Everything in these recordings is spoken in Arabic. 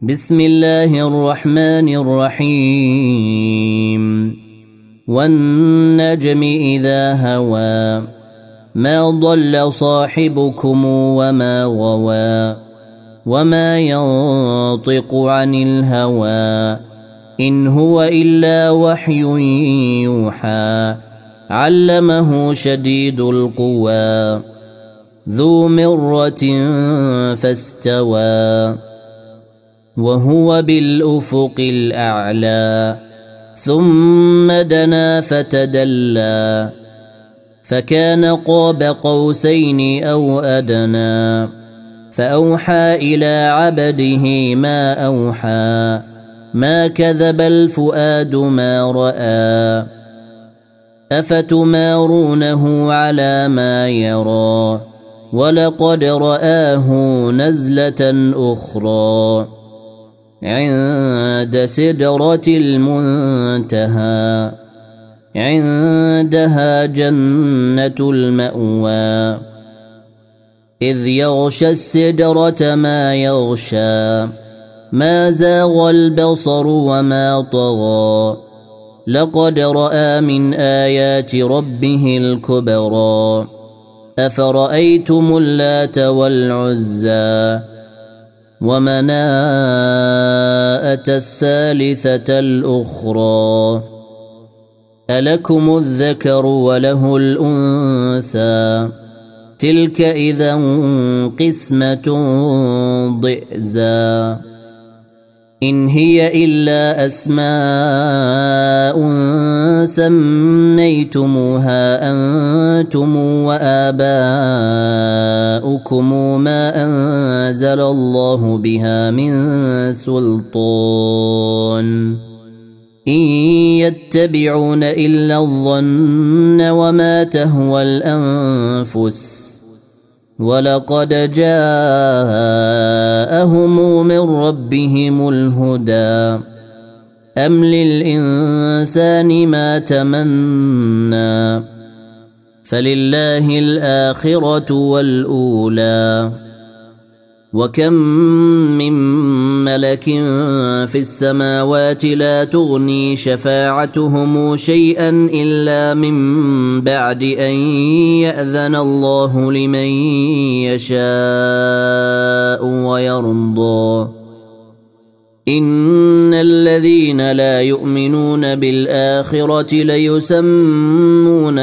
بسم الله الرحمن الرحيم والنجم إذا هوى ما ضل صاحبكم وما غوى وما ينطق عن الهوى إن هو إلا وحي يوحى علمه شديد القوى ذو مرة فاستوى وهو بالأفق الأعلى ثم دنا فتدلى فكان قاب قوسين أو أدنى فأوحى إلى عبده ما أوحى ما كذب الفؤاد ما رأى أفتمارونه على ما يرى ولقد رآه نزلة أخرى عند سدرة المنتهى عندها جنة المأوى إذ يغشى السدرة ما يغشى ما زاغ البصر وما طغى لقد رأى من آيات ربه الكبرى أفرأيتم اللات والعزى ومناءة الثالثة الأخرى ألكم الذكر وله الأنثى تلك إذا قسمة ضئزى إن هي إلا أسماء سميتموها أنتم وآباؤكم ما أنزل الله بها من سلطان إن يتبعون إلا الظن وما تهوى الأنفس ولقد جاءهم من ربهم الهدى أم للإنسان ما تمنى فلله الآخرة والأولى وكم من ملك في السماوات لا تغني شفاعتهم شيئا إلا من بعد أن يأذن الله لمن يشاء ويرضى إن الذين لا يؤمنون بالآخرة ليسمون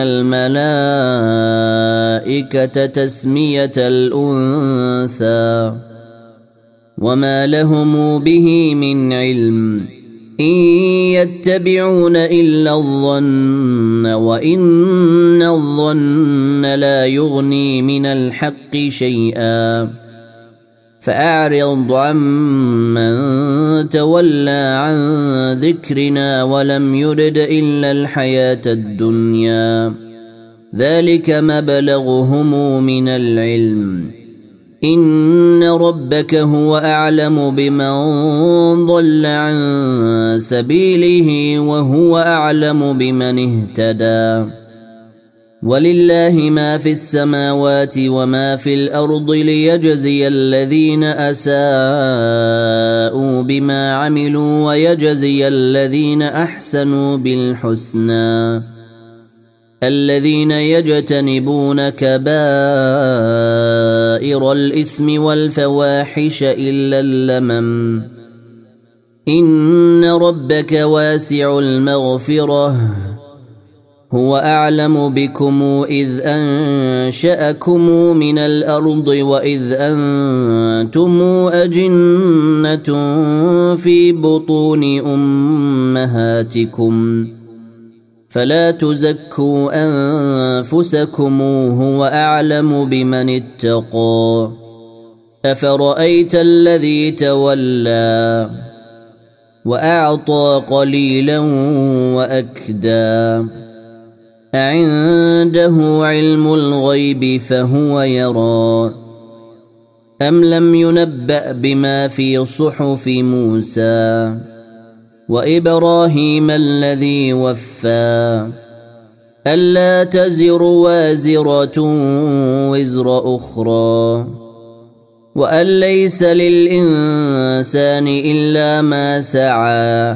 الملائكة تسمية الأنثى وما لهم به من علم إن يتبعون إلا الظن وإن الظن لا يغني من الحق شيئا فأعرض عمن تولى عن ذكرنا ولم يرد إلا الحياة الدنيا ذلك مبلغهم من العلم إن ربك هو أعلم بمن ضل عن سبيله وهو أعلم بمن اهتدى ولله ما في السماوات وما في الأرض ليجزي الذين أساءوا بما عملوا ويجزي الذين أحسنوا بالحسنى الذين يجتنبون كبائر الإثم والفواحش إلا اللمم إن ربك واسع المغفرة هو أعلم بكم إذ أنشأكم من الأرض وإذ أنتم أجنة في بطون أمهاتكم فلا تزكوا أنفسكم هو أعلم بمن اتقى أفرأيت الذي تولى وأعطى قليلا وأكدى أعنده علم الغيب فهو يرى أم لم ينبأ بما في صحف موسى وإبراهيم الذي وفى ألا تزر وازرة وزر أخرى وأن ليس للإنسان إلا ما سعى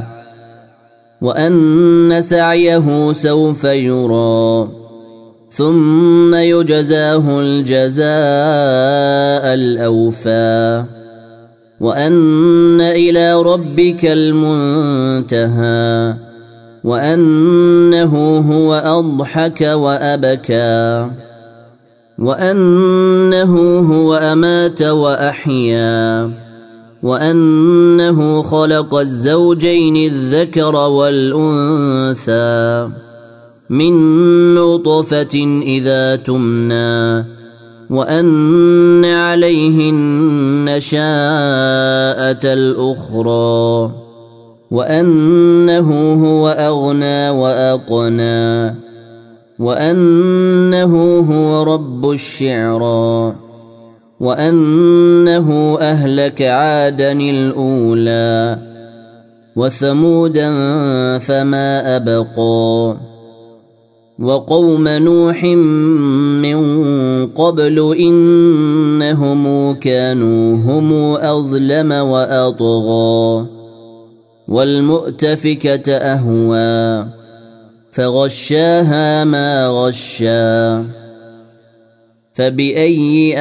وأن سعيه سوف يرى ثم يجزاه الجزاء الأوفى وأن إلى ربك المنتهى وأنه هو أضحك وأبكى وأنه هو أمات وأحيا وأنه خلق الزوجين الذكر والأنثى من نطفة إذا تمنى وأن عليه النشاءة الأخرى وأنه هو أغنى وأقنى وأنه هو رب الشعرى وأنه أهلك عادا الأولى وثمودا فما أبقى وقوم نوح من قبل إنهم كانوا هم أظلم وأطغى والمؤتفكة أهوى فغشاها ما غشا فبأي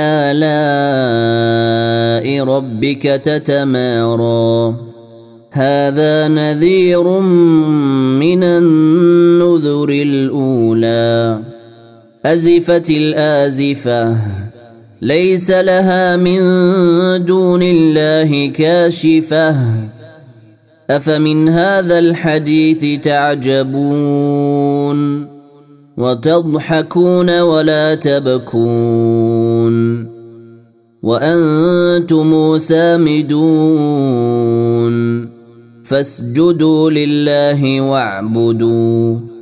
آلاء ربك تتمارى هذا نذير من النذر الأولى أزفت الآزفة ليس لها من دون الله كاشفة أفمن هذا الحديث تعجبون وتضحكون ولا تبكون وأنتم سامدون فاسجدوا لله واعبدوا